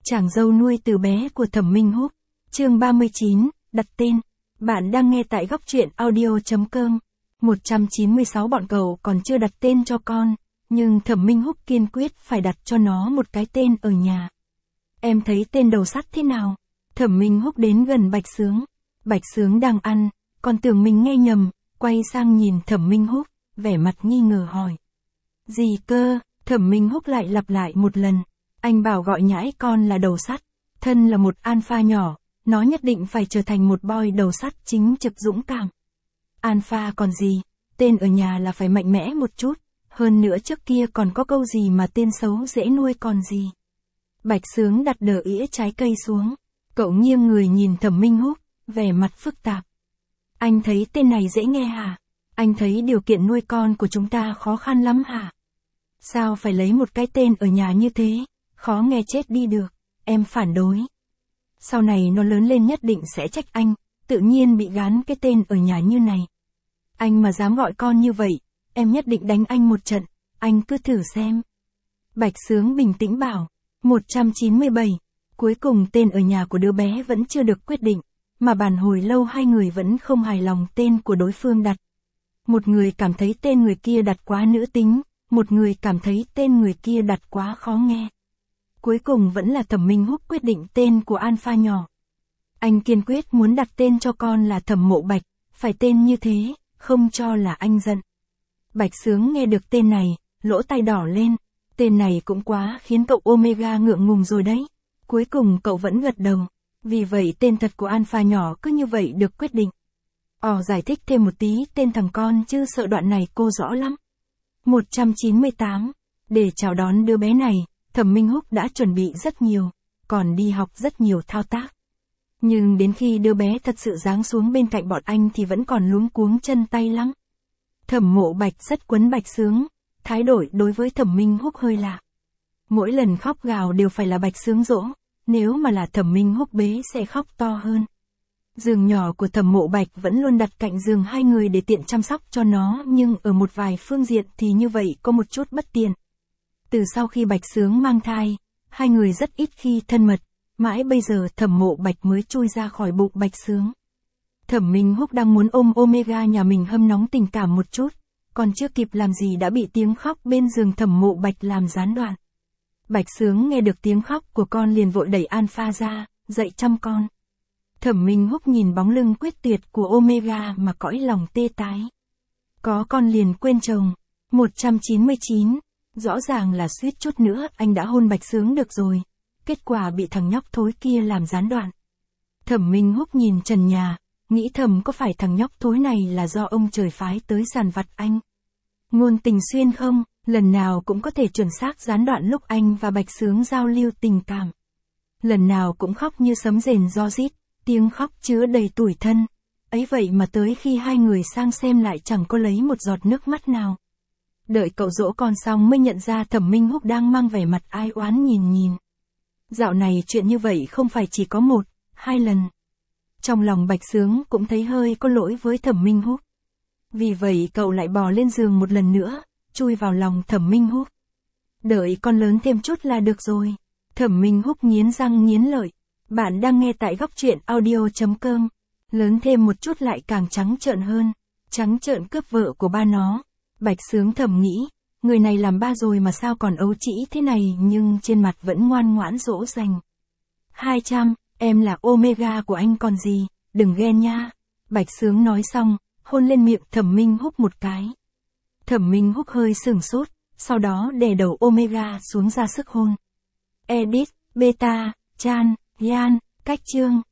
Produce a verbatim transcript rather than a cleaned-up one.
Chàng dâu nuôi từ bé của Thẩm Minh Húc. Chương ba mươi chín, đặt tên. Bạn đang nghe tại góc truyện audio chấm com. một trăm chín mươi sáu bọn cậu còn chưa đặt tên cho con, nhưng Thẩm Minh Húc kiên quyết phải đặt cho nó một cái tên ở nhà. Em thấy tên đầu sắt thế nào? Thẩm Minh Húc đến gần Bạch Sướng. Bạch Sướng đang ăn, còn tưởng mình nghe nhầm, quay sang nhìn Thẩm Minh Húc, vẻ mặt nghi ngờ hỏi. Gì cơ? Thẩm Minh Húc lại lặp lại một lần. Anh bảo gọi nhãi con là đầu sắt, thân là một alpha nhỏ, nó nhất định phải trở thành một boy đầu sắt chính trực dũng cảm. Alpha còn gì, tên ở nhà là phải mạnh mẽ một chút, hơn nữa trước kia còn có câu gì mà tên xấu dễ nuôi còn gì. Bạch Sướng đặt đờ ĩa trái cây xuống, cậu nghiêng người nhìn Thẩm Minh Húc, vẻ mặt phức tạp. Anh thấy tên này dễ nghe hả? Anh thấy điều kiện nuôi con của chúng ta khó khăn lắm hả? Sao phải lấy một cái tên ở nhà như thế? Khó nghe chết đi được, em phản đối. Sau này nó lớn lên nhất định sẽ trách anh, tự nhiên bị gán cái tên ở nhà như này. Anh mà dám gọi con như vậy, em nhất định đánh anh một trận, anh cứ thử xem. Bạch Sướng bình tĩnh bảo. một trăm chín mươi bảy, cuối cùng tên ở nhà của đứa bé vẫn chưa được quyết định, mà bàn hồi lâu hai người vẫn không hài lòng tên của đối phương đặt. Một người cảm thấy tên người kia đặt quá nữ tính, một người cảm thấy tên người kia đặt quá khó nghe. Cuối cùng vẫn là Thẩm Minh Húc quyết định tên của alpha nhỏ. Anh kiên quyết muốn đặt tên cho con là Thẩm Mộ Bạch, phải tên như thế, không cho là anh giận. Bạch Sướng nghe được tên này, lỗ tai đỏ lên, tên này cũng quá khiến cậu Omega ngượng ngùng rồi đấy. Cuối cùng cậu vẫn gật đầu, vì vậy tên thật của alpha nhỏ cứ như vậy được quyết định. Ồ, giải thích thêm một tí tên thằng con chứ sợ đoạn này cô rõ lắm. một trăm chín mươi tám, để chào đón đứa bé này, Thẩm Minh Húc đã chuẩn bị rất nhiều, còn đi học rất nhiều thao tác. Nhưng đến khi đứa bé thật sự giáng xuống bên cạnh bọn anh thì vẫn còn luống cuống chân tay lắm. Thẩm Mộ Bạch rất quấn Bạch Sướng, thái độ đối với Thẩm Minh Húc hơi lạ. Mỗi lần khóc gào đều phải là Bạch Sướng dỗ, nếu mà là Thẩm Minh Húc bế sẽ khóc to hơn. Giường nhỏ của Thẩm Mộ Bạch vẫn luôn đặt cạnh giường hai người để tiện chăm sóc cho nó, nhưng ở một vài phương diện thì như vậy có một chút bất tiện. Từ sau khi Bạch Sướng mang thai, hai người rất ít khi thân mật, mãi bây giờ Thẩm Mộ Bạch mới chui ra khỏi bụng Bạch Sướng. Thẩm Minh Húc đang muốn ôm Omega nhà mình hâm nóng tình cảm một chút, còn chưa kịp làm gì đã bị tiếng khóc bên giường Thẩm Mộ Bạch làm gián đoạn. Bạch Sướng nghe được tiếng khóc của con liền vội đẩy alpha ra, dậy chăm con. Thẩm Minh Húc nhìn bóng lưng quyết tuyệt của Omega mà cõi lòng tê tái. Có con liền quên chồng. một trăm chín mươi chín, rõ ràng là suýt chút nữa anh đã hôn Bạch Sướng được rồi, kết quả bị thằng nhóc thối kia làm gián đoạn. Thẩm Minh Húc nhìn trần nhà, nghĩ thầm có phải thằng nhóc thối này là do ông trời phái tới sàn vặt anh. Ngôn tình xuyên không, lần nào cũng có thể chuẩn xác gián đoạn lúc anh và Bạch Sướng giao lưu tình cảm. Lần nào cũng khóc như sấm rền ro rít, tiếng khóc chứa đầy tủi thân. Ấy vậy mà tới khi hai người sang xem lại chẳng có lấy một giọt nước mắt nào. Đợi cậu dỗ con xong mới nhận ra Thẩm Minh Húc đang mang vẻ mặt ai oán nhìn nhìn. Dạo này chuyện như vậy không phải chỉ có một, hai lần. Trong lòng Bạch Sướng cũng thấy hơi có lỗi với Thẩm Minh Húc. Vì vậy cậu lại bò lên giường một lần nữa, chui vào lòng Thẩm Minh Húc. Đợi con lớn thêm chút là được rồi. Thẩm Minh Húc nghiến răng nghiến lợi. Bạn đang nghe tại góc truyện audio chấm com. Lớn thêm một chút lại càng trắng trợn hơn. Trắng trợn cướp vợ của ba nó. Bạch Sướng thầm nghĩ, người này làm ba rồi mà sao còn ấu trĩ thế này, nhưng trên mặt vẫn ngoan ngoãn dỗ dành. hai trăm, em là Omega của anh còn gì, đừng ghen nha. Bạch Sướng nói xong, hôn lên miệng Thẩm Minh Húc một cái. Thẩm Minh Húc hơi sửng sốt, sau đó đè đầu Omega xuống ra sức hôn. Edit, Beta, Chan, Yan, cách chương.